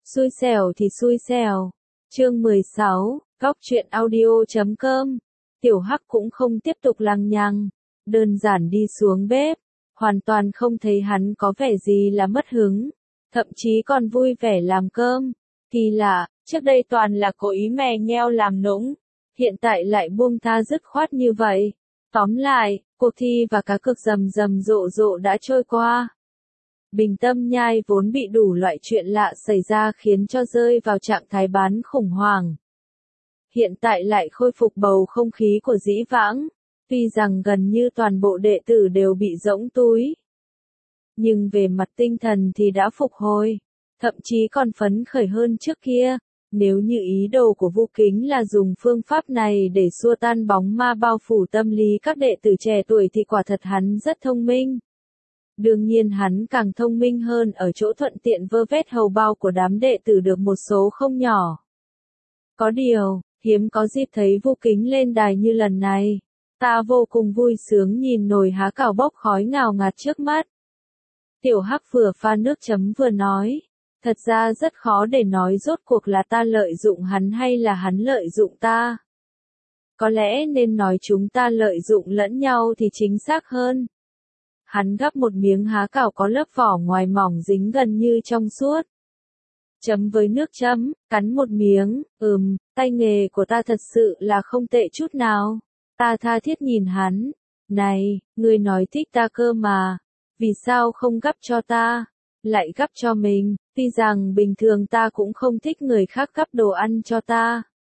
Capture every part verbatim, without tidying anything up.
Xui xẻo thì xui xẻo. Chương mười sáu, Góc truyện audio chấm com. Tiểu Hắc cũng không tiếp tục lằng nhằng, đơn giản đi xuống bếp, hoàn toàn không thấy hắn có vẻ gì là mất hứng, thậm chí còn vui vẻ làm cơm. Kỳ lạ, trước đây toàn là cố ý mè nheo làm nũng, hiện tại lại buông tha dứt khoát như vậy. Tóm lại, cuộc thi và cá cược rầm rầm rộ rộ đã trôi qua. Bình Tâm Nhai vốn bị đủ loại chuyện lạ xảy ra khiến cho rơi vào trạng thái bán khủng hoảng. Hiện tại lại khôi phục bầu không khí của dĩ vãng, tuy rằng gần như toàn bộ đệ tử đều bị rỗng túi. Nhưng về mặt tinh thần thì đã phục hồi, thậm chí còn phấn khởi hơn trước kia. Nếu như ý đồ của Vu Kính là dùng phương pháp này để xua tan bóng ma bao phủ tâm lý các đệ tử trẻ tuổi thì quả thật hắn rất thông minh. Đương nhiên hắn càng thông minh hơn ở chỗ thuận tiện vơ vét hầu bao của đám đệ tử được một số không nhỏ. Có điều, hiếm có dịp thấy Vu Kính lên đài như lần này. Ta vô cùng vui sướng nhìn nồi há cảo bốc khói ngào ngạt trước mắt. Tiểu Hắc vừa pha nước chấm vừa nói. Thật ra rất khó để nói rốt cuộc là ta lợi dụng hắn hay là hắn lợi dụng ta. Có lẽ nên nói chúng ta lợi dụng lẫn nhau thì chính xác hơn. Hắn gắp một miếng há cảo có lớp vỏ ngoài mỏng dính gần như trong suốt. Chấm với nước chấm, cắn một miếng, ừm, tay nghề của ta thật sự là không tệ chút nào. Ta tha thiết nhìn hắn. Này, ngươi nói thích ta cơ mà. Vì sao không gắp cho ta? Lại gắp cho mình, tuy rằng bình thường ta cũng không thích người khác gắp đồ ăn cho ta.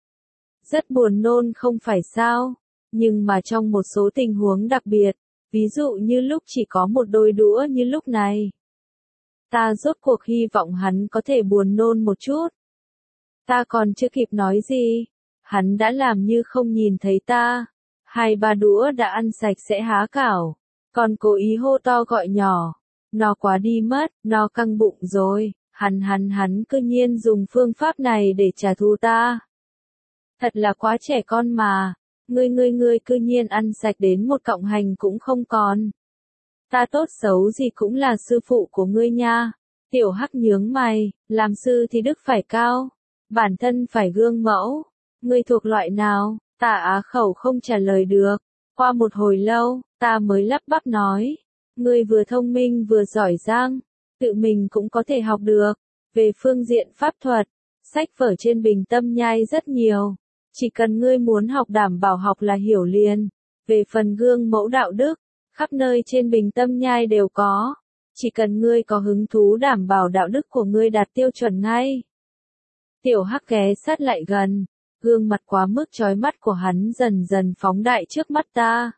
Rất buồn nôn không phải sao? Nhưng mà trong một số tình huống đặc biệt, ví dụ như lúc chỉ có một đôi đũa như lúc này. Ta rốt cuộc hy vọng hắn có thể buồn nôn một chút. Ta còn chưa kịp nói gì, hắn đã làm như không nhìn thấy ta. Hai ba đũa đã ăn sạch sẽ há cảo, còn cố ý hô to gọi nhỏ. Nó quá đi mất, nó căng bụng rồi, hắn hắn hắn cứ nhiên dùng phương pháp này để trả thù ta. Thật là quá trẻ con mà, ngươi ngươi ngươi cứ nhiên ăn sạch đến một cọng hành cũng không còn. Ta tốt xấu gì cũng là sư phụ của ngươi nha. Tiểu Hắc nhướng mày, làm sư thì đức phải cao, bản thân phải gương mẫu. Ngươi thuộc loại nào? Ta á khẩu không trả lời được. Qua một hồi lâu, ta mới lắp bắp nói. Ngươi vừa thông minh vừa giỏi giang, tự mình cũng có thể học được. Về phương diện pháp thuật, sách vở trên Bình Tâm Nhai rất nhiều. Chỉ cần ngươi muốn học đảm bảo học là hiểu liền. Về phần gương mẫu đạo đức, khắp nơi trên Bình Tâm Nhai đều có. Chỉ cần ngươi có hứng thú đảm bảo đạo đức của ngươi đạt tiêu chuẩn ngay. Tiểu Hắc ghé sát lại gần, gương mặt quá mức chói mắt của hắn dần dần phóng đại trước mắt ta.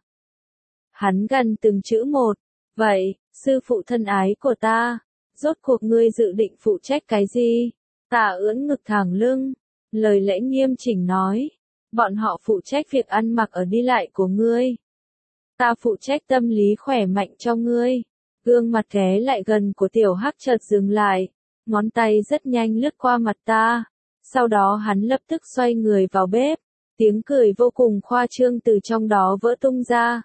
Hắn gần từng chữ một. Vậy, sư phụ thân ái của ta, rốt cuộc ngươi dự định phụ trách cái gì? Ta ưỡn ngực thẳng lưng, lời lẽ nghiêm chỉnh nói. Bọn họ phụ trách việc ăn mặc ở đi lại của ngươi. Ta phụ trách tâm lý khỏe mạnh cho ngươi. Gương mặt ghé lại gần của Tiểu Hắc chợt dừng lại, ngón tay rất nhanh lướt qua mặt ta. Sau đó hắn lập tức xoay người vào bếp, tiếng cười vô cùng khoa trương từ trong đó vỡ tung ra.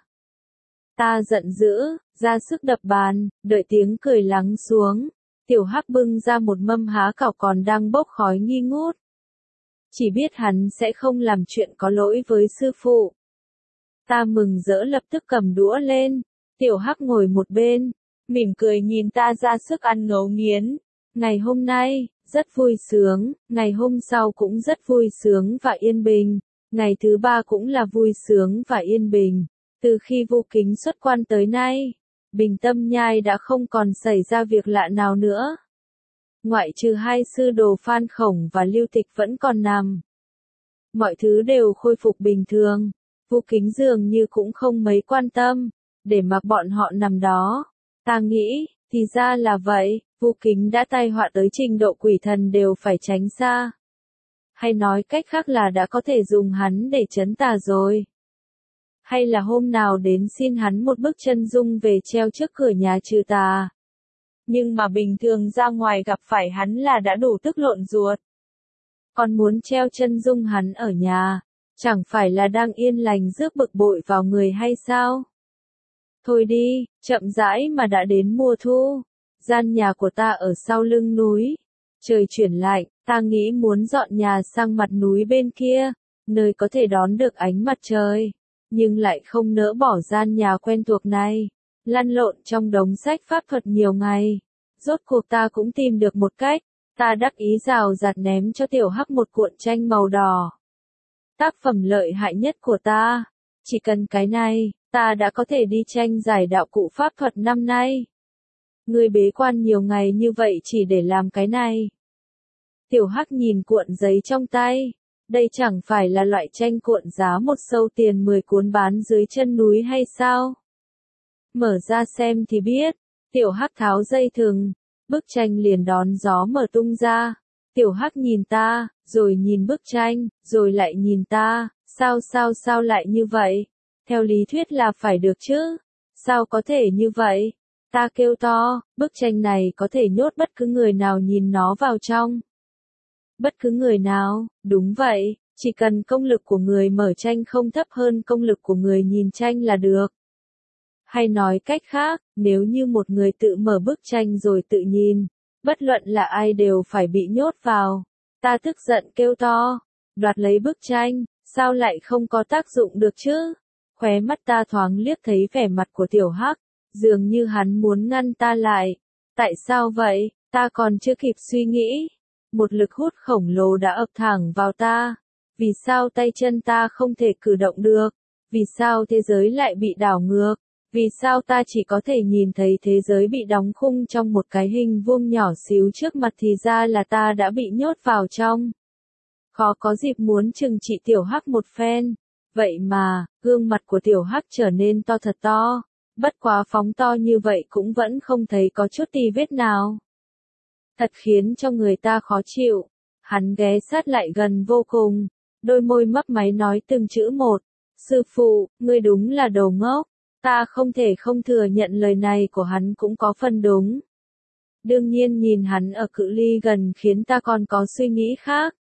Ta giận dữ, ra sức đập bàn, đợi tiếng cười lắng xuống. Tiểu Hắc bưng ra một mâm há cảo còn đang bốc khói nghi ngút. Chỉ biết hắn sẽ không làm chuyện có lỗi với sư phụ. Ta mừng rỡ lập tức cầm đũa lên. Tiểu Hắc ngồi một bên, mỉm cười nhìn ta ra sức ăn ngấu nghiến. Ngày hôm nay, rất vui sướng, ngày hôm sau cũng rất vui sướng và yên bình, ngày thứ ba cũng là vui sướng và yên bình. Từ khi Vu Kính xuất quan tới nay, Bình Tâm Nhai đã không còn xảy ra việc lạ nào nữa. Ngoại trừ hai sư đồ Phan Khổng và Lưu Tịch vẫn còn nằm. Mọi thứ đều khôi phục bình thường, Vu Kính dường như cũng không mấy quan tâm, để mặc bọn họ nằm đó. Ta nghĩ, thì ra là vậy, Vu Kính đã tai họa tới trình độ quỷ thần đều phải tránh xa. Hay nói cách khác là đã có thể dùng hắn để trấn tà rồi. Hay là hôm nào đến xin hắn một bức chân dung về treo trước cửa nhà trừ tà. Nhưng mà bình thường ra ngoài gặp phải hắn là đã đủ tức lộn ruột. Còn muốn treo chân dung hắn ở nhà, chẳng phải là đang yên lành rước bực bội vào người hay sao? Thôi đi, chậm rãi mà đã đến mùa thu. Gian nhà của ta ở sau lưng núi. Trời chuyển lạnh, ta nghĩ muốn dọn nhà sang mặt núi bên kia, nơi có thể đón được ánh mặt trời, nhưng lại không nỡ bỏ gian nhà quen thuộc này. Lăn lộn trong đống sách pháp thuật nhiều ngày, rốt cuộc ta cũng tìm được một cách. Ta đắc ý rào rạt ném cho Tiểu Hắc một cuộn tranh màu đỏ. Tác phẩm lợi hại nhất của ta, chỉ cần cái này, ta đã có thể đi tranh giải đạo cụ pháp thuật năm nay. Ngươi bế quan nhiều ngày như vậy chỉ để làm cái này. Tiểu Hắc nhìn cuộn giấy trong tay, đây chẳng phải là loại tranh cuộn giá một sâu tiền mười cuốn bán dưới chân núi hay sao? Mở ra xem thì biết, Tiểu Hắc tháo dây thừng, bức tranh liền đón gió mở tung ra. Tiểu Hắc nhìn ta, rồi nhìn bức tranh, rồi lại nhìn ta, sao sao sao lại như vậy? Theo lý thuyết là phải được chứ, sao có thể như vậy? Ta kêu to, bức tranh này có thể nhốt bất cứ người nào nhìn nó vào trong. Bất cứ người nào, đúng vậy, chỉ cần công lực của người mở tranh không thấp hơn công lực của người nhìn tranh là được. Hay nói cách khác, nếu như một người tự mở bức tranh rồi tự nhìn, bất luận là ai đều phải bị nhốt vào. Ta tức giận kêu to, đoạt lấy bức tranh, sao lại không có tác dụng được chứ? Khóe mắt ta thoáng liếc thấy vẻ mặt của Tiểu Hắc, dường như hắn muốn ngăn ta lại. Tại sao vậy? Ta còn chưa kịp suy nghĩ. Một lực hút khổng lồ đã ập thẳng vào ta. Vì sao tay chân ta không thể cử động được? Vì sao thế giới lại bị đảo ngược? Vì sao ta chỉ có thể nhìn thấy thế giới bị đóng khung trong một cái hình vuông nhỏ xíu trước mặt thì ra là ta đã bị nhốt vào trong. Khó có dịp muốn trừng trị Tiểu Hắc một phen. Vậy mà, gương mặt của Tiểu Hắc trở nên to thật to. Bất quá phóng to như vậy cũng vẫn không thấy có chút tì vết nào. Thật khiến cho người ta khó chịu. Hắn ghé sát lại gần vô cùng. Đôi môi mấp máy nói từng chữ một. Sư phụ, ngươi đúng là đồ ngốc. Ta không thể không thừa nhận lời này của hắn cũng có phần đúng. Đương nhiên nhìn hắn ở cự ly gần khiến ta còn có suy nghĩ khác.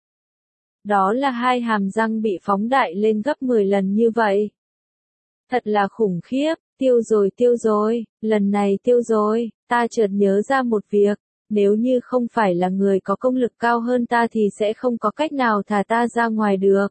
Đó là hai hàm răng bị phóng đại lên gấp mười lần như vậy. Thật là khủng khiếp, tiêu rồi tiêu rồi, lần này tiêu rồi, ta chợt nhớ ra một việc, nếu như không phải là người có công lực cao hơn ta thì sẽ không có cách nào thả ta ra ngoài được.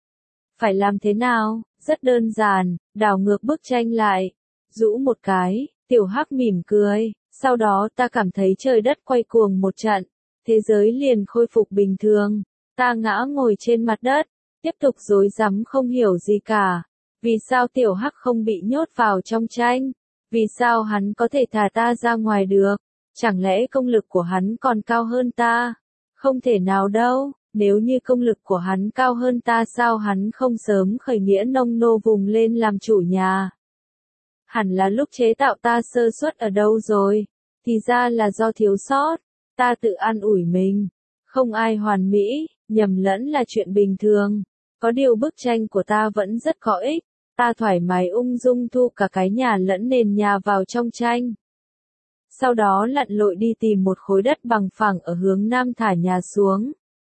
Phải làm thế nào? Rất đơn giản, đảo ngược bức tranh lại, rũ một cái, Tiểu Hắc mỉm cười, sau đó ta cảm thấy trời đất quay cuồng một trận, thế giới liền khôi phục bình thường, ta ngã ngồi trên mặt đất, tiếp tục rối rắm không hiểu gì cả, vì sao Tiểu Hắc không bị nhốt vào trong tranh, vì sao hắn có thể thả ta ra ngoài được, chẳng lẽ công lực của hắn còn cao hơn ta, không thể nào đâu. Nếu như công lực của hắn cao hơn ta sao hắn không sớm khởi nghĩa nông nô vùng lên làm chủ nhà. Hẳn là lúc chế tạo ta sơ suất ở đâu rồi, thì ra là do thiếu sót, ta tự an ủi mình. Không ai hoàn mỹ, nhầm lẫn là chuyện bình thường. Có điều bức tranh của ta vẫn rất có ích, ta thoải mái ung dung thu cả cái nhà lẫn nền nhà vào trong tranh. Sau đó lặn lội đi tìm một khối đất bằng phẳng ở hướng nam thả nhà xuống.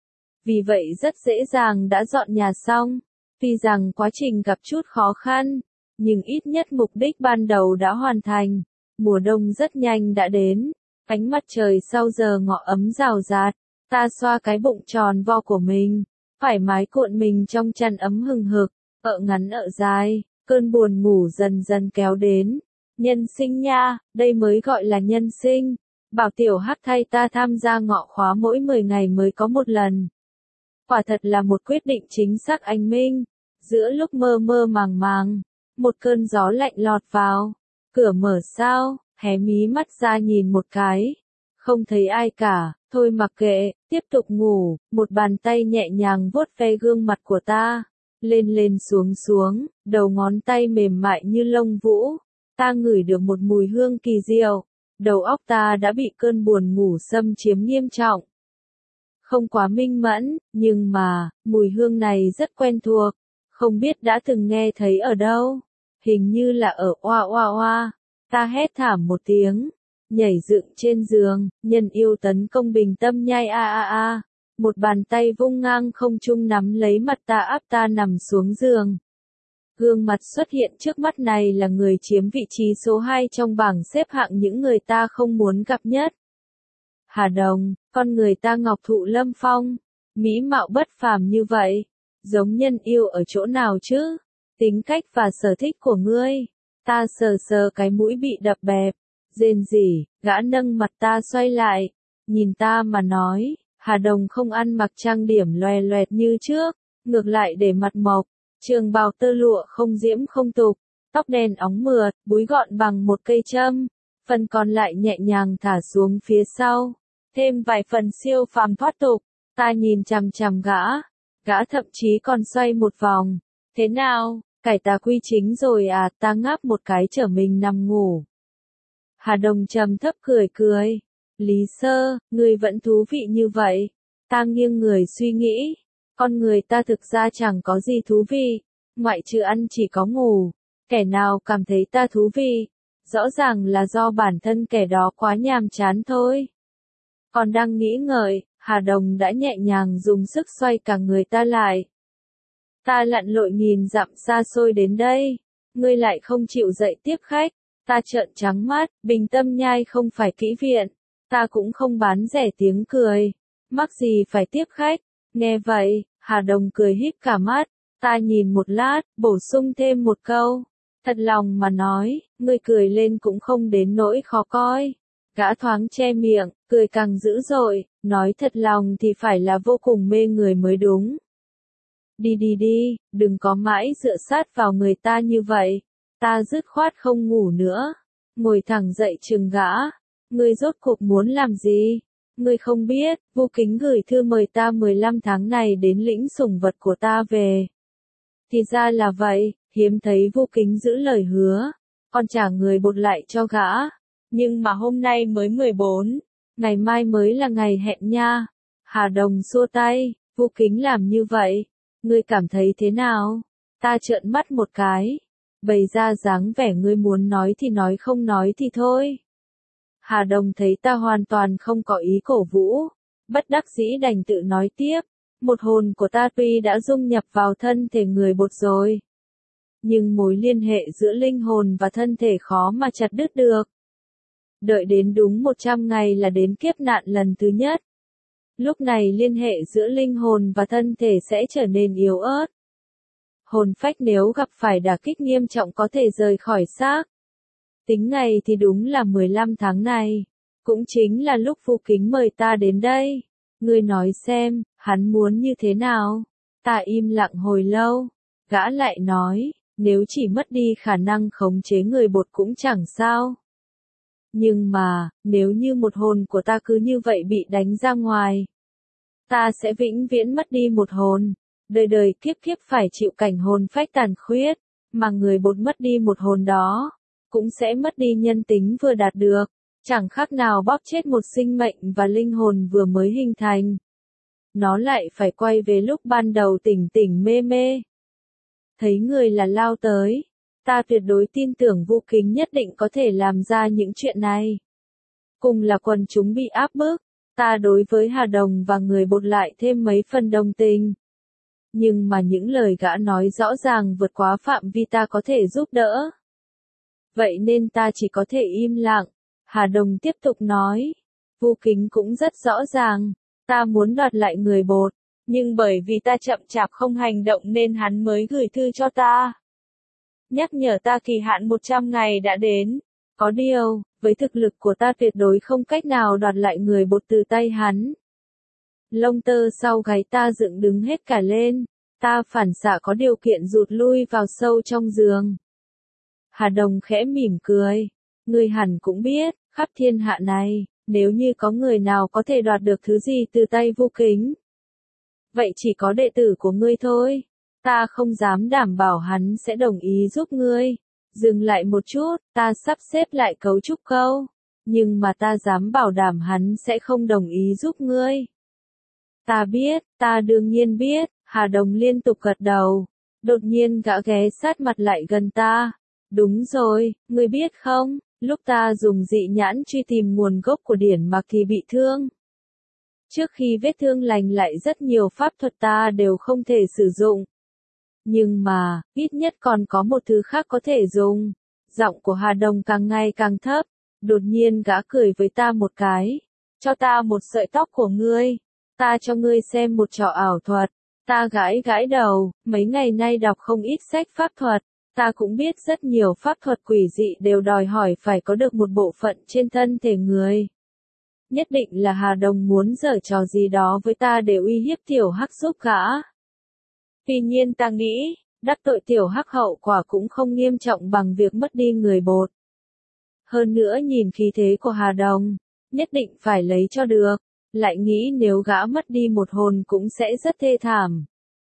Vì vậy rất dễ dàng đã dọn nhà xong, tuy rằng quá trình gặp chút khó khăn, nhưng ít nhất mục đích ban đầu đã hoàn thành. Mùa đông rất nhanh đã đến, ánh mặt trời sau giờ ngọ ấm rào rạt, ta xoa cái bụng tròn vo của mình, thoải mái cuộn mình trong chăn ấm hừng hực, ợ ngắn ợ dài, cơn buồn ngủ dần dần kéo đến. Nhân sinh nha, đây mới gọi là nhân sinh. Bảo Tiểu Hắc thay ta tham gia ngọ khóa mỗi mười ngày mới có một lần. Quả thật là một quyết định chính xác anh minh. Giữa lúc mơ mơ màng màng, một cơn gió lạnh lọt vào. Cửa mở sao, hé mí mắt ra nhìn một cái. Không thấy ai cả, thôi mặc kệ, tiếp tục ngủ. Một bàn tay nhẹ nhàng vuốt ve gương mặt của ta. Lên lên xuống xuống, đầu ngón tay mềm mại như lông vũ. Ta ngửi được một mùi hương kỳ diệu. Đầu óc ta đã bị cơn buồn ngủ xâm chiếm nghiêm trọng. Không quá minh mẫn, nhưng mà, mùi hương này rất quen thuộc, không biết đã từng nghe thấy ở đâu, hình như là ở oa oa oa, ta hét thảm một tiếng, nhảy dựng trên giường, nhân yêu tấn công bình tâm nhai a a a, một bàn tay vung ngang không trung nắm lấy mặt ta áp ta nằm xuống giường. Gương mặt xuất hiện trước mắt này là người chiếm vị trí số hai trong bảng xếp hạng những người ta không muốn gặp nhất. Hà Đồng, Con người ta ngọc thụ lâm phong, mỹ mạo bất phàm như vậy, giống nhân yêu ở chỗ nào chứ? Tính cách và sở thích của ngươi. Ta sờ sờ cái mũi bị đập bẹp, rên rỉ, gã nâng mặt ta xoay lại, nhìn ta mà nói, Hà Đồng không ăn mặc trang điểm loè loẹt như trước, ngược lại để mặt mộc, trường bào tơ lụa không diễm không tục, tóc đen óng mượt, búi gọn bằng một cây châm, phần còn lại nhẹ nhàng thả xuống phía sau, thêm vài phần siêu phàm thoát tục. Ta nhìn chằm chằm gã, gã thậm chí còn xoay một vòng. Thế nào, cải tà quy chính rồi à? Ta ngáp một cái trở mình nằm ngủ. Hà Đồng trầm thấp cười cười. Lý Sơ, ngươi vẫn thú vị như vậy. Ta nghiêng người suy nghĩ. Con người ta thực ra chẳng có gì thú vị. Ngoại trừ ăn chỉ có ngủ. Kẻ nào cảm thấy ta thú vị? Rõ ràng là do bản thân kẻ đó quá nhàm chán thôi. Còn đang nghĩ ngợi, Hà Đồng đã nhẹ nhàng dùng sức xoay cả người ta lại. Ta lặn lội nghìn dặm xa xôi đến đây. Ngươi lại không chịu dậy tiếp khách. Ta trợn trắng mắt, Bình Tâm Nhai không phải kỹ viện. Ta cũng không bán rẻ tiếng cười. Mắc gì phải tiếp khách. Nghe vậy, Hà Đồng cười híp cả mắt. Ta nhìn một lát, bổ sung thêm một câu. Thật lòng mà nói, ngươi cười lên cũng không đến nỗi khó coi. Gã thoáng che miệng, cười càng dữ dội, nói thật lòng thì phải là vô cùng mê người mới đúng. Đi đi đi, đừng có mãi dựa sát vào người ta như vậy. Ta dứt khoát không ngủ nữa. Ngồi thẳng dậy chừng gã. Ngươi rốt cuộc muốn làm gì? Ngươi không biết, Vu Kính gửi thư mời ta mười lăm tháng này đến lĩnh sủng vật của ta về. Thì ra là vậy, hiếm thấy Vu Kính giữ lời hứa. Còn trả người bột lại cho gã. Nhưng mà hôm nay mới mười bốn, ngày mai mới là ngày hẹn nha. Hà Đồng xua tay, Vu Kính làm như vậy, ngươi cảm thấy thế nào? Ta trợn mắt một cái, bày ra dáng vẻ ngươi muốn nói thì nói không nói thì thôi. Hà Đồng thấy ta hoàn toàn không có ý cổ vũ, bất đắc dĩ đành tự nói tiếp, một hồn của ta tuy đã dung nhập vào thân thể người bột rồi. Nhưng mối liên hệ giữa linh hồn và thân thể khó mà chặt đứt được. Đợi đến đúng một trăm ngày là đến kiếp nạn lần thứ nhất. Lúc này liên hệ giữa linh hồn và thân thể sẽ trở nên yếu ớt. Hồn phách nếu gặp phải đả kích nghiêm trọng có thể rời khỏi xác. Tính ngày thì đúng là mười lăm tháng này. Cũng chính là lúc Vu Kính mời ta đến đây. Ngươi nói xem, hắn muốn như thế nào? Ta im lặng hồi lâu. Gã lại nói, nếu chỉ mất đi khả năng khống chế người bột cũng chẳng sao. Nhưng mà, nếu như một hồn của ta cứ như vậy bị đánh ra ngoài, ta sẽ vĩnh viễn mất đi một hồn, đời đời kiếp kiếp phải chịu cảnh hồn phách tàn khuyết, mà người bột mất đi một hồn đó, cũng sẽ mất đi nhân tính vừa đạt được, chẳng khác nào bóp chết một sinh mệnh và linh hồn vừa mới hình thành. Nó lại phải quay về lúc ban đầu tỉnh tỉnh mê mê. Thấy người là lao tới. Ta tuyệt đối tin tưởng Vu Kính nhất định có thể làm ra những chuyện này. Cùng là quần chúng bị áp bức, ta đối với Hà Đồng và người bột lại thêm mấy phần đồng tình. Nhưng mà những lời gã nói rõ ràng vượt quá phạm vi ta có thể giúp đỡ. Vậy nên ta chỉ có thể im lặng. Hà Đồng tiếp tục nói. Vu Kính cũng rất rõ ràng. Ta muốn đoạt lại người bột. Nhưng bởi vì ta chậm chạp không hành động nên hắn mới gửi thư cho ta. Nhắc nhở ta kỳ hạn một trăm ngày đã đến. Có điều, với thực lực của ta tuyệt đối không cách nào đoạt lại người bột từ tay hắn. Lông tơ sau gáy ta dựng đứng hết cả lên. Ta phản xạ có điều kiện rụt lui vào sâu trong giường. Hà Đồng khẽ mỉm cười. Ngươi hẳn cũng biết, khắp thiên hạ này, nếu như có người nào có thể đoạt được thứ gì từ tay Vu Kính, vậy chỉ có đệ tử của ngươi thôi. Ta không dám đảm bảo hắn sẽ đồng ý giúp ngươi. Dừng lại một chút, ta sắp xếp lại cấu trúc câu. Nhưng mà ta dám bảo đảm hắn sẽ không đồng ý giúp ngươi. Ta biết, ta đương nhiên biết, Hà Đồng liên tục gật đầu. Đột nhiên gã ghé sát mặt lại gần ta. Đúng rồi, ngươi biết không, lúc ta dùng dị nhãn truy tìm nguồn gốc của điển mạc thì bị thương. Trước khi vết thương lành lại rất nhiều pháp thuật ta đều không thể sử dụng. Nhưng mà, ít nhất còn có một thứ khác có thể dùng. Giọng của Hà Đồng càng ngày càng thấp. Đột nhiên gã cười với ta một cái. cho ta một sợi tóc của ngươi, ta cho ngươi xem một trò ảo thuật. Ta gãi gãi đầu, mấy ngày nay đọc không ít sách pháp thuật, ta cũng biết rất nhiều pháp thuật quỷ dị đều đòi hỏi phải có được một bộ phận trên thân thể người. Nhất định là Hà Đồng muốn giở trò gì đó với ta để uy hiếp tiểu hắc giúp gã. Tuy nhiên ta nghĩ, đắc tội tiểu hắc hậu quả cũng không nghiêm trọng bằng việc mất đi người bột. Hơn nữa nhìn khí thế của Hà Đồng, nhất định phải lấy cho được, lại nghĩ nếu gã mất đi một hồn cũng sẽ rất thê thảm.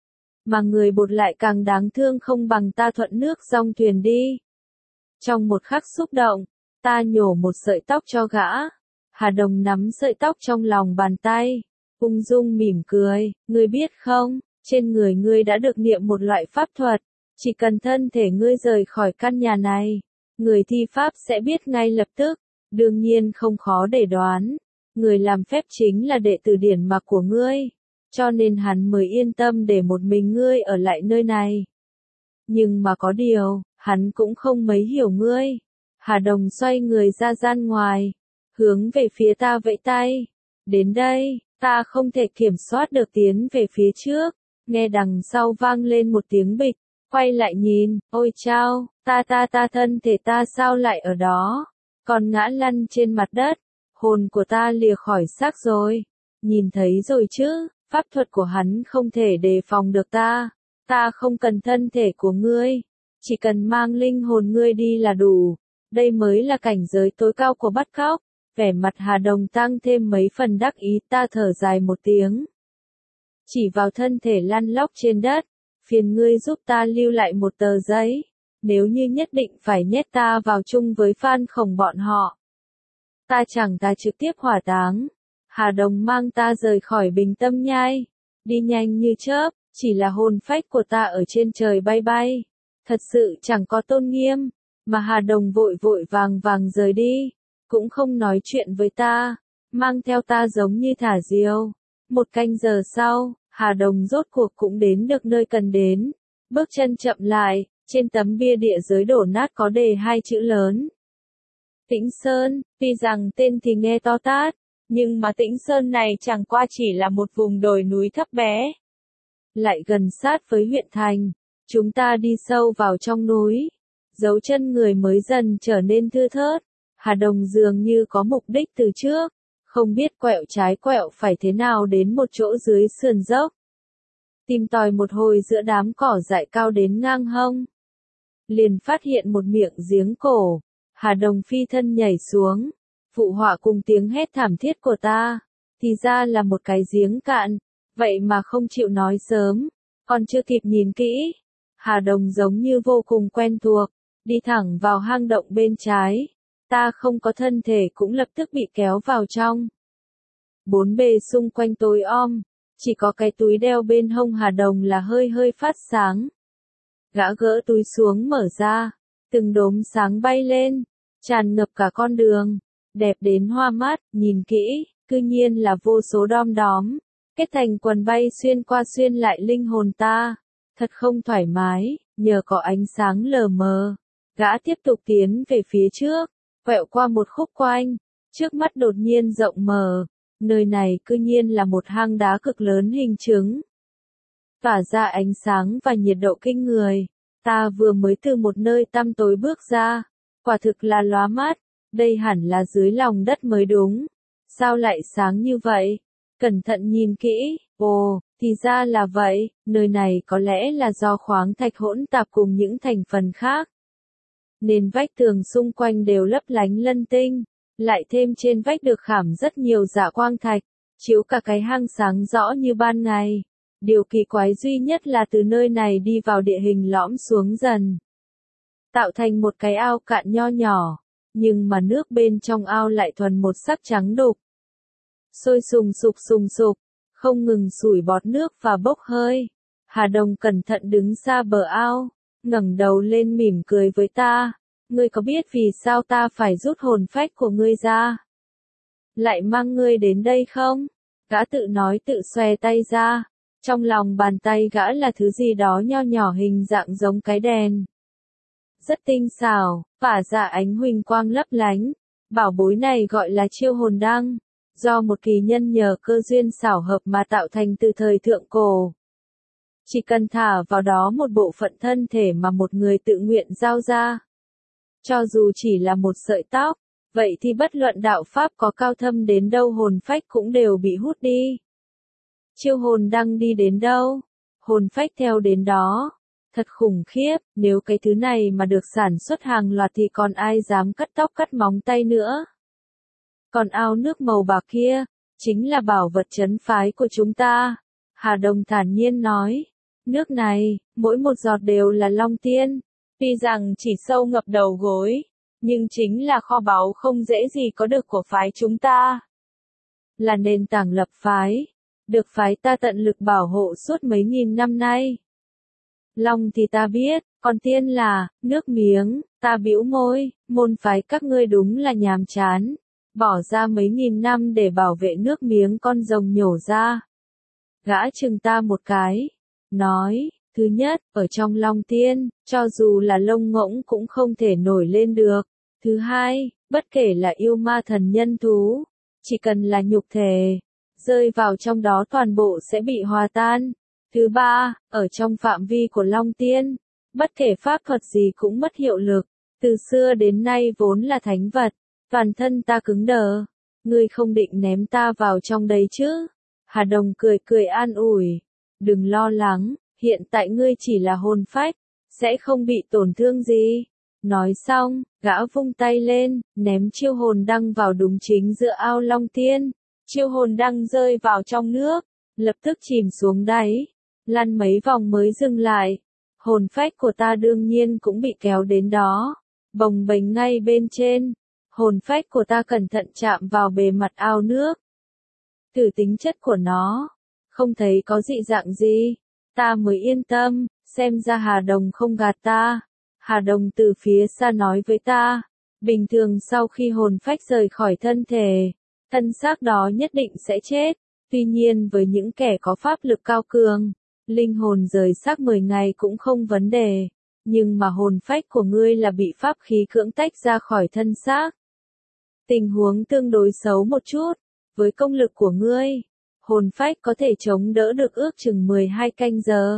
Mà người bột lại càng đáng thương không bằng ta thuận nước dong thuyền đi. Trong một khắc xúc động, ta nhổ một sợi tóc cho gã. Hà Đồng nắm sợi tóc trong lòng bàn tay, ung dung mỉm cười, ngươi biết không, trên người ngươi đã được niệm một loại pháp thuật, chỉ cần thân thể ngươi rời khỏi căn nhà này, người thi pháp sẽ biết ngay lập tức, đương nhiên không khó để đoán, người làm phép chính là đệ tử điển mặc của ngươi, cho nên hắn mới yên tâm để một mình ngươi ở lại nơi này. Nhưng mà có điều, hắn cũng không mấy hiểu ngươi. Hà Đồng xoay người ra gian ngoài, hướng về phía ta vẫy tay. Đến đây, ta không thể kiểm soát được tiến về phía trước, nghe đằng sau vang lên một tiếng bịch, quay lại nhìn, ôi chao, ta ta ta thân thể ta sao lại ở đó, còn ngã lăn trên mặt đất, hồn của ta lìa khỏi xác rồi, nhìn thấy rồi chứ, pháp thuật của hắn không thể đề phòng được ta, ta không cần thân thể của ngươi, chỉ cần mang linh hồn ngươi đi là đủ, đây mới là cảnh giới tối cao của bắt cóc. Vẻ mặt Hà Đồng tăng thêm mấy phần đắc ý, ta thở dài một tiếng. Chỉ vào thân thể lăn lóc trên đất, phiền ngươi giúp ta lưu lại một tờ giấy, nếu như nhất định phải nhét ta vào chung với Phan Khổng bọn họ. Ta chẳng ta trực tiếp hỏa táng. Hà Đồng mang ta rời khỏi Bình Tâm Nhai, đi nhanh như chớp, chỉ là hồn phách của ta ở trên trời bay bay. Thật sự chẳng có tôn nghiêm, mà Hà Đồng vội vội vàng vàng rời đi. Cũng không nói chuyện với ta, mang theo ta giống như thả diều. Một canh giờ sau, Hà Đồng rốt cuộc cũng đến được nơi cần đến. Bước chân chậm lại, trên tấm bia địa giới đổ nát có đề hai chữ lớn. Tĩnh Sơn, tuy rằng tên thì nghe to tát, nhưng mà Tĩnh Sơn này chẳng qua chỉ là một vùng đồi núi thấp bé. Lại gần sát với huyện thành, chúng ta đi sâu vào trong núi, dấu chân người mới dần trở nên thưa thớt. Hà Đồng dường như có mục đích từ trước, không biết quẹo trái quẹo phải thế nào đến một chỗ dưới sườn dốc. Tìm tòi một hồi giữa đám cỏ dại cao đến ngang hông. Liền phát hiện một miệng giếng cổ, Hà Đồng phi thân nhảy xuống, phụ họa cùng tiếng hét thảm thiết của ta, thì ra là một cái giếng cạn, vậy mà không chịu nói sớm, còn chưa kịp nhìn kỹ. Hà Đồng giống như vô cùng quen thuộc, đi thẳng vào hang động bên trái. Ta không có thân thể cũng lập tức bị kéo vào trong. Bốn bề xung quanh tối om, chỉ có cái túi đeo bên hông Hà Đồng là hơi hơi phát sáng. Gã gỡ túi xuống mở ra, từng đốm sáng bay lên, tràn ngập cả con đường, đẹp đến hoa mắt, nhìn kỹ, cư nhiên là vô số đom đóm, kết thành quần bay xuyên qua xuyên lại linh hồn ta, thật không thoải mái, nhờ có ánh sáng lờ mờ. Gã tiếp tục tiến về phía trước. Quẹo qua một khúc quanh, trước mắt đột nhiên rộng mở, nơi này cư nhiên là một hang đá cực lớn hình trứng. Tỏa ra ánh sáng và nhiệt độ kinh người, ta vừa mới từ một nơi tăm tối bước ra, quả thực là lóa mắt, đây hẳn là dưới lòng đất mới đúng, sao lại sáng như vậy, cẩn thận nhìn kỹ, ồ, thì ra là vậy, nơi này có lẽ là do khoáng thạch hỗn tạp cùng những thành phần khác. Nên vách tường xung quanh đều lấp lánh lân tinh, lại thêm trên vách được khảm rất nhiều dạ quang thạch, chiếu cả cái hang sáng rõ như ban ngày. Điều kỳ quái duy nhất là từ nơi này đi vào địa hình lõm xuống dần, tạo thành một cái ao cạn nho nhỏ, nhưng mà nước bên trong ao lại thuần một sắc trắng đục. Sôi sùng sục sùng sục, không ngừng sủi bọt nước và bốc hơi. Hà Đồng cẩn thận đứng xa bờ ao, ngẩng đầu lên mỉm cười với ta, ngươi có biết vì sao ta phải rút hồn phách của ngươi ra? Lại mang ngươi đến đây không? Gã tự nói tự xòe tay ra, trong lòng bàn tay gã là thứ gì đó nho nhỏ hình dạng giống cái đèn. Rất tinh xảo, tỏa ra ánh huỳnh quang lấp lánh, bảo bối này gọi là chiêu hồn đăng, do một kỳ nhân nhờ cơ duyên xảo hợp mà tạo thành từ thời thượng cổ. Chỉ cần thả vào đó một bộ phận thân thể mà một người tự nguyện giao ra, cho dù chỉ là một sợi tóc, vậy thì bất luận đạo pháp có cao thâm đến đâu hồn phách cũng đều bị hút đi. Chiêu hồn đăng đi đến đâu, hồn phách theo đến đó. Thật khủng khiếp, nếu cái thứ này mà được sản xuất hàng loạt thì còn ai dám cắt tóc cắt móng tay nữa. Còn ao nước màu bạc kia, chính là bảo vật trấn phái của chúng ta. Hà Đồng thản nhiên nói, nước này, mỗi một giọt đều là long tiên, tuy rằng chỉ sâu ngập đầu gối, nhưng chính là kho báu không dễ gì có được của phái chúng ta. Là nền tảng lập phái, được phái ta tận lực bảo hộ suốt mấy nghìn năm nay. Long thì ta biết, còn tiên là, nước miếng, ta bĩu môi, môn phái các ngươi đúng là nhàm chán, bỏ ra mấy nghìn năm để bảo vệ nước miếng con rồng nhổ ra. Gã chừng ta một cái, nói, thứ nhất, ở trong long tiên, cho dù là lông ngỗng cũng không thể nổi lên được. Thứ hai, bất kể là yêu ma thần nhân thú, chỉ cần là nhục thể, rơi vào trong đó toàn bộ sẽ bị hòa tan. Thứ ba, ở trong phạm vi của Long Tiên, bất kể pháp thuật gì cũng mất hiệu lực, từ xưa đến nay vốn là thánh vật, toàn thân ta cứng đờ, ngươi không định ném ta vào trong đấy chứ? Hà Đồng cười cười an ủi, đừng lo lắng, hiện tại ngươi chỉ là hồn phách, sẽ không bị tổn thương gì. Nói xong, gã vung tay lên, ném chiêu hồn đăng vào đúng chính giữa ao Long Tiên, chiêu hồn đăng rơi vào trong nước, lập tức chìm xuống đáy. Lăn mấy vòng mới dừng lại, hồn phách của ta đương nhiên cũng bị kéo đến đó, bồng bềnh ngay bên trên, hồn phách của ta cẩn thận chạm vào bề mặt ao nước. Từ tính chất của nó, không thấy có dị dạng gì, ta mới yên tâm, xem ra Hà Đồng không gạt ta. Hà Đồng từ phía xa nói với ta, bình thường sau khi hồn phách rời khỏi thân thể, thân xác đó nhất định sẽ chết, tuy nhiên với những kẻ có pháp lực cao cường, linh hồn rời xác mười ngày cũng không vấn đề, nhưng mà hồn phách của ngươi là bị pháp khí cưỡng tách ra khỏi thân xác. Tình huống tương đối xấu một chút, với công lực của ngươi, hồn phách có thể chống đỡ được ước chừng mười hai canh giờ.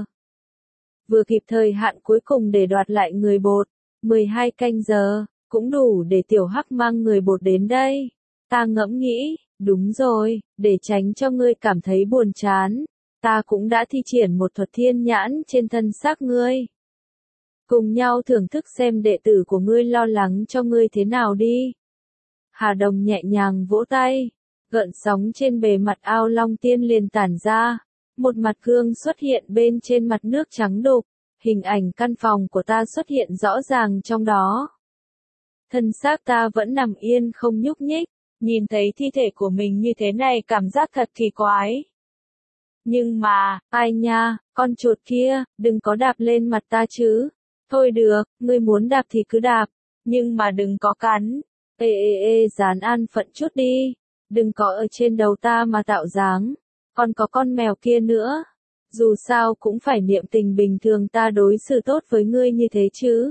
Vừa kịp thời hạn cuối cùng để đoạt lại người bột, mười hai canh giờ, cũng đủ để tiểu hắc mang người bột đến đây. Ta ngẫm nghĩ, đúng rồi, để tránh cho ngươi cảm thấy buồn chán. Ta cũng đã thi triển một thuật thiên nhãn trên thân xác ngươi. Cùng nhau thưởng thức xem đệ tử của ngươi lo lắng cho ngươi thế nào đi. Hà Đồng nhẹ nhàng vỗ tay, gợn sóng trên bề mặt ao Long Tiên liền tản ra. Một mặt gương xuất hiện bên trên mặt nước trắng đục, hình ảnh căn phòng của ta xuất hiện rõ ràng trong đó. Thân xác ta vẫn nằm yên không nhúc nhích, nhìn thấy thi thể của mình như thế này cảm giác thật kỳ quái. Nhưng mà, ai nha, con chuột kia, đừng có đạp lên mặt ta chứ. Thôi được, ngươi muốn đạp thì cứ đạp, nhưng mà đừng có cắn. Ê ê ê dán an phận chút đi, đừng có ở trên đầu ta mà tạo dáng. Còn có con mèo kia nữa, dù sao cũng phải niệm tình bình thường ta đối xử tốt với ngươi như thế chứ.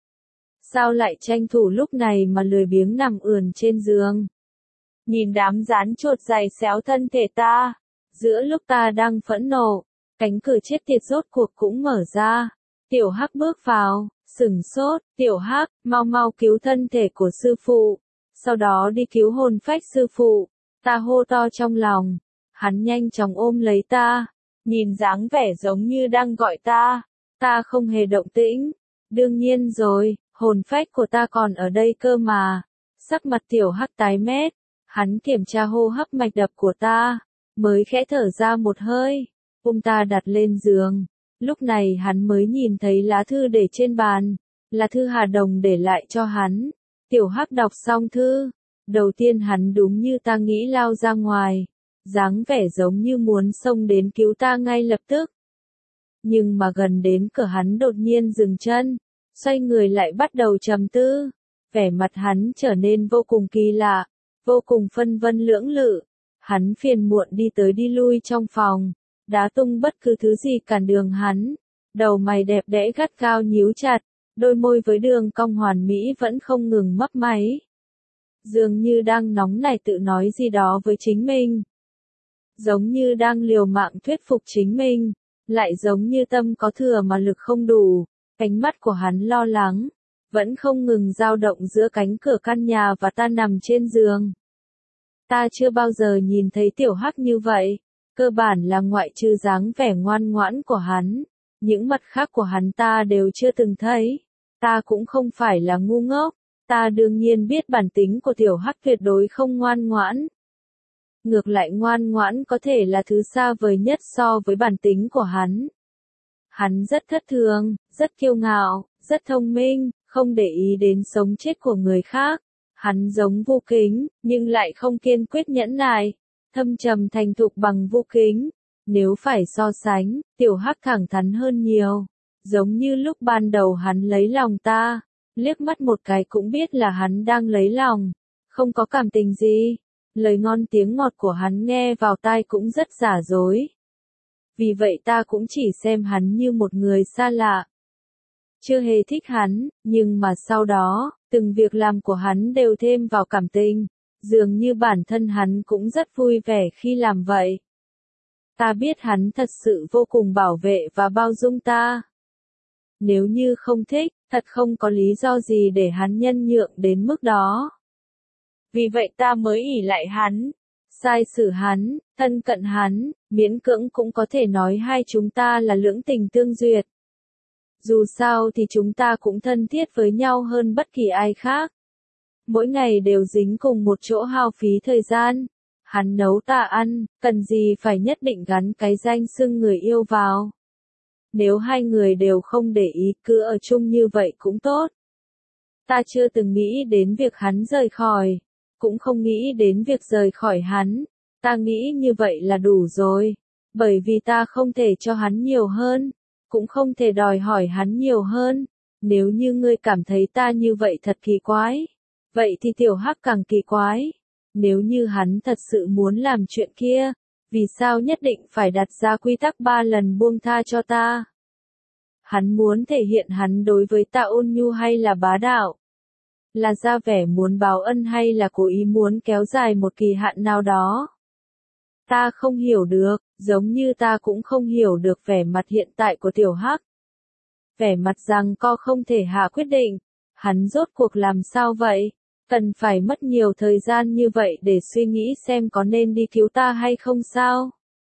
Sao lại tranh thủ lúc này mà lười biếng nằm ườn trên giường. Nhìn đám rán chuột giày xéo thân thể ta. Giữa lúc ta đang phẫn nộ, cánh cửa chết tiệt rốt cuộc cũng mở ra. Tiểu Hắc bước vào, sửng sốt, Tiểu Hắc, mau mau cứu thân thể của sư phụ. Sau đó đi cứu hồn phách sư phụ. Ta hô to trong lòng. Hắn nhanh chóng ôm lấy ta. Nhìn dáng vẻ giống như đang gọi ta. Ta không hề động tĩnh. Đương nhiên rồi, hồn phách của ta còn ở đây cơ mà. Sắc mặt Tiểu Hắc tái mét. Hắn kiểm tra hô hấp mạch đập của ta. Mới khẽ thở ra một hơi, ôm ta đặt lên giường. Lúc này hắn mới nhìn thấy lá thư để trên bàn, là thư Hà Đồng để lại cho hắn. Tiểu Hắc đọc xong thư, đầu tiên hắn đúng như ta nghĩ lao ra ngoài, dáng vẻ giống như muốn xông đến cứu ta ngay lập tức. Nhưng mà gần đến cửa hắn đột nhiên dừng chân, xoay người lại bắt đầu trầm tư, vẻ mặt hắn trở nên vô cùng kỳ lạ, vô cùng phân vân lưỡng lự. Hắn phiền muộn đi tới đi lui trong phòng, đá tung bất cứ thứ gì cản đường hắn. Đầu mày đẹp đẽ gắt gao nhíu chặt, đôi môi với đường cong hoàn mỹ vẫn không ngừng mấp máy. dường như đang nóng nảy tự nói gì đó với chính mình. Giống như đang liều mạng thuyết phục chính mình, lại giống như tâm có thừa mà lực không đủ. Ánh mắt của hắn lo lắng, vẫn không ngừng dao động giữa cánh cửa căn nhà và ta nằm trên giường. Ta chưa bao giờ nhìn thấy tiểu hắc như vậy, cơ bản là ngoại trừ dáng vẻ ngoan ngoãn của hắn, những mặt khác của hắn ta đều chưa từng thấy. Ta cũng không phải là ngu ngốc, ta đương nhiên biết bản tính của tiểu hắc tuyệt đối không ngoan ngoãn. Ngược lại ngoan ngoãn có thể là thứ xa vời nhất so với bản tính của hắn. Hắn rất thất thường, rất kiêu ngạo, rất thông minh, không để ý đến sống chết của người khác. Hắn giống Vu Kính, nhưng lại không kiên quyết nhẫn nại, thâm trầm thành thục bằng Vu Kính. Nếu phải so sánh, tiểu hắc thẳng thắn hơn nhiều. Giống như lúc ban đầu hắn lấy lòng ta, liếc mắt một cái cũng biết là hắn đang lấy lòng, không có cảm tình gì. Lời ngon tiếng ngọt của hắn nghe vào tai cũng rất giả dối. Vì vậy ta cũng chỉ xem hắn như một người xa lạ. Chưa hề thích hắn, nhưng mà sau đó, từng việc làm của hắn đều thêm vào cảm tình. Dường như bản thân hắn cũng rất vui vẻ khi làm vậy. Ta biết hắn thật sự vô cùng bảo vệ và bao dung ta. Nếu như không thích, thật không có lý do gì để hắn nhân nhượng đến mức đó. Vì vậy ta mới ỷ lại hắn, sai xử hắn, thân cận hắn, miễn cưỡng cũng có thể nói hai chúng ta là lưỡng tình tương duyệt. Dù sao thì chúng ta cũng thân thiết với nhau hơn bất kỳ ai khác. Mỗi ngày đều dính cùng một chỗ hao phí thời gian. Hắn nấu ta ăn, cần gì phải nhất định gắn cái danh xưng người yêu vào. Nếu hai người đều không để ý cứ ở chung như vậy cũng tốt. Ta chưa từng nghĩ đến việc hắn rời khỏi, cũng không nghĩ đến việc rời khỏi hắn. Ta nghĩ như vậy là đủ rồi, bởi vì ta không thể cho hắn nhiều hơn, cũng không thể đòi hỏi hắn nhiều hơn. Nếu như ngươi cảm thấy ta như vậy thật kỳ quái, vậy thì tiểu hắc càng kỳ quái. Nếu như hắn thật sự muốn làm chuyện kia, vì sao nhất định phải đặt ra quy tắc ba lần buông tha cho ta? Hắn muốn thể hiện hắn đối với ta ôn nhu hay là bá đạo? Là ra vẻ muốn báo ân hay là cố ý muốn kéo dài một kỳ hạn nào đó? Ta không hiểu được, giống như ta cũng không hiểu được vẻ mặt hiện tại của tiểu hắc. Vẻ mặt rằng co không thể hạ quyết định, hắn rốt cuộc làm sao vậy? Cần phải mất nhiều thời gian như vậy để suy nghĩ xem có nên đi cứu ta hay không sao?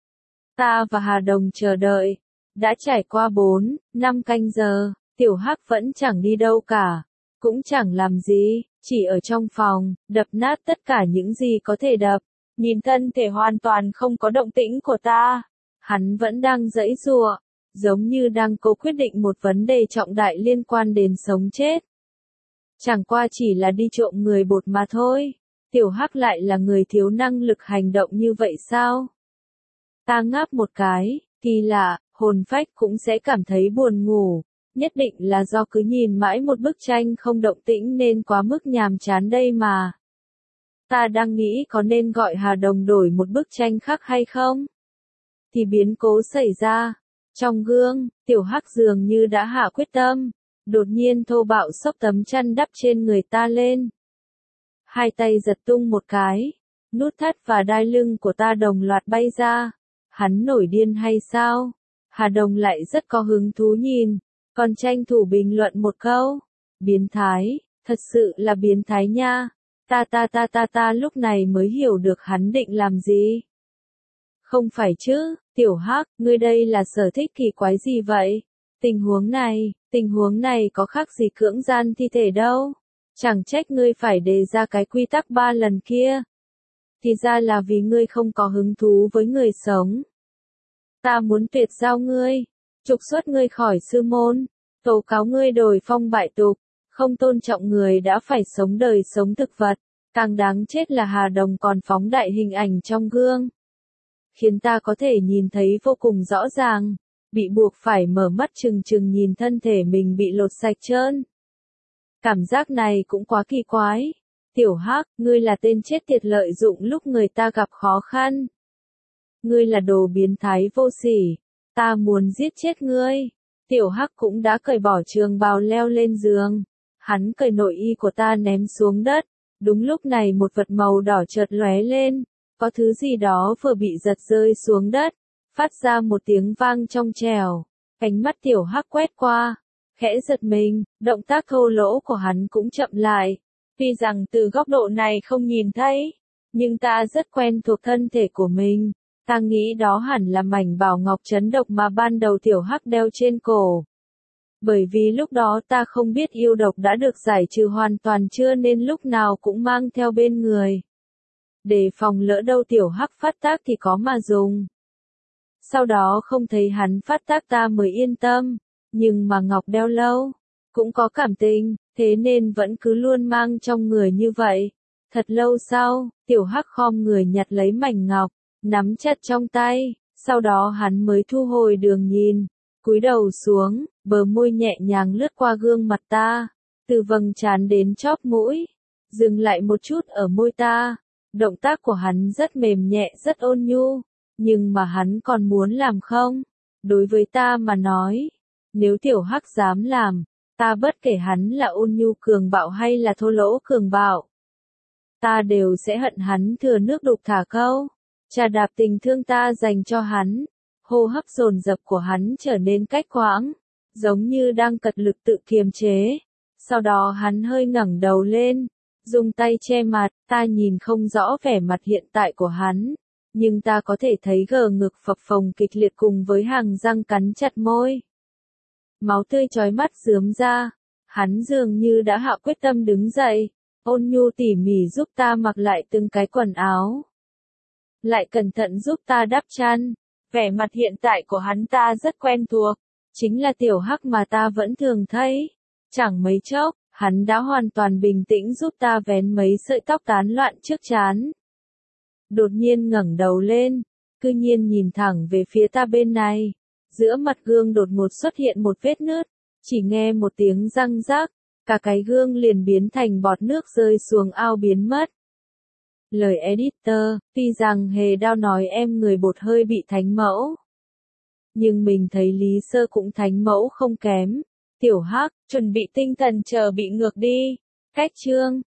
Ta và Hà Đồng chờ đợi. Đã trải qua bốn, năm canh giờ, tiểu hắc vẫn chẳng đi đâu cả. Cũng chẳng làm gì, chỉ ở trong phòng, đập nát tất cả những gì có thể đập. Nhìn thân thể hoàn toàn không có động tĩnh của ta. Hắn vẫn đang giãy giụa, giống như đang cố quyết định một vấn đề trọng đại liên quan đến sống chết. Chẳng qua chỉ là đi trộm người bột mà thôi. Tiểu hắc lại là người thiếu năng lực hành động như vậy sao? Ta ngáp một cái, kỳ lạ, hồn phách cũng sẽ cảm thấy buồn ngủ. Nhất định là do cứ nhìn mãi một bức tranh không động tĩnh nên quá mức nhàm chán đây mà. Ta đang nghĩ có nên gọi Hà Đồng đổi một bức tranh khác hay không? Thì biến cố xảy ra. Trong gương, tiểu hắc dường như đã hạ quyết tâm. Đột nhiên thô bạo xốc tấm chăn đắp trên người ta lên. Hai tay giật tung một cái. Nút thắt và đai lưng của ta đồng loạt bay ra. Hắn nổi điên hay sao? Hà Đồng lại rất có hứng thú nhìn. Còn tranh thủ bình luận một câu. Biến thái, thật sự là biến thái nha. Ta ta ta ta ta lúc này mới hiểu được hắn định làm gì. Không phải chứ, tiểu hắc, ngươi đây là sở thích kỳ quái gì vậy? Tình huống này, tình huống này có khác gì cưỡng gian thi thể đâu. Chẳng trách ngươi phải đề ra cái quy tắc ba lần kia. Thì ra là vì ngươi không có hứng thú với người sống. Ta muốn tuyệt giao ngươi, trục xuất ngươi khỏi sư môn, tố cáo ngươi đổi phong bại tục, không tôn trọng người đã phải sống đời sống thực vật. Càng đáng chết là Hà Đồng còn phóng đại hình ảnh trong gương. Khiến ta có thể nhìn thấy vô cùng rõ ràng, bị buộc phải mở mắt trừng trừng nhìn thân thể mình bị lột sạch trơn. Cảm giác này cũng quá kỳ quái. Tiểu hắc, ngươi là tên chết tiệt lợi dụng lúc người ta gặp khó khăn. Ngươi là đồ biến thái vô sỉ. Ta muốn giết chết ngươi. Tiểu hắc cũng đã cởi bỏ trường bào leo lên giường. Hắn cởi nội y của ta ném xuống đất. Đúng lúc này một vật màu đỏ chợt lóe lên, có thứ gì đó vừa bị giật rơi xuống đất, phát ra một tiếng vang trong trẻo. Ánh mắt tiểu hắc quét qua, khẽ giật mình, động tác thô lỗ của hắn cũng chậm lại. Tuy rằng từ góc độ này không nhìn thấy, nhưng ta rất quen thuộc thân thể của mình. Ta nghĩ đó hẳn là mảnh bảo ngọc chấn độc mà ban đầu tiểu hắc đeo trên cổ. Bởi vì lúc đó ta không biết yêu độc đã được giải trừ hoàn toàn chưa nên lúc nào cũng mang theo bên người. Để phòng lỡ đâu tiểu hắc phát tác thì có mà dùng. Sau đó không thấy hắn phát tác ta mới yên tâm, nhưng mà ngọc đeo lâu, cũng có cảm tình, thế nên vẫn cứ luôn mang trong người như vậy. Thật lâu sau, tiểu hắc khom người nhặt lấy mảnh ngọc, nắm chặt trong tay, sau đó hắn mới thu hồi đường nhìn, cúi đầu xuống, bờ môi nhẹ nhàng lướt qua gương mặt ta, từ vầng trán đến chóp mũi, dừng lại một chút ở môi ta. Động tác của hắn rất mềm nhẹ, rất ôn nhu, nhưng mà hắn còn muốn làm không? Đối với ta mà nói, nếu tiểu hắc dám làm, ta bất kể hắn là ôn nhu cường bạo hay là thô lỗ cường bạo, ta đều sẽ hận hắn thừa nước đục thả câu. Trà đạp tình thương ta dành cho hắn, hô hấp dồn dập của hắn trở nên cách quãng, giống như đang cật lực tự kiềm chế. Sau đó hắn hơi ngẩng đầu lên, dùng tay che mặt, ta nhìn không rõ vẻ mặt hiện tại của hắn, nhưng ta có thể thấy gờ ngực phập phồng kịch liệt cùng với hàng răng cắn chặt môi. Máu tươi chói mắt rướm ra, hắn dường như đã hạ quyết tâm đứng dậy, ôn nhu tỉ mỉ giúp ta mặc lại từng cái quần áo. Lại cẩn thận giúp ta đắp chăn, vẻ mặt hiện tại của hắn ta rất quen thuộc, chính là tiểu hắc mà ta vẫn thường thấy. Chẳng mấy chốc, hắn đã hoàn toàn bình tĩnh giúp ta vén mấy sợi tóc tán loạn trước trán. Đột nhiên ngẩng đầu lên, cư nhiên nhìn thẳng về phía ta bên này. Giữa mặt gương đột ngột xuất hiện một vết nứt, chỉ nghe một tiếng răng rắc, cả cái gương liền biến thành bọt nước rơi xuống ao biến mất. Lời editor, tuy rằng Hề Đao nói em người bột hơi bị thánh mẫu, nhưng mình thấy Lý Sơ cũng thánh mẫu không kém. Tiểu Hắc, chuẩn bị tinh thần chờ bị ngược đi. Cách chương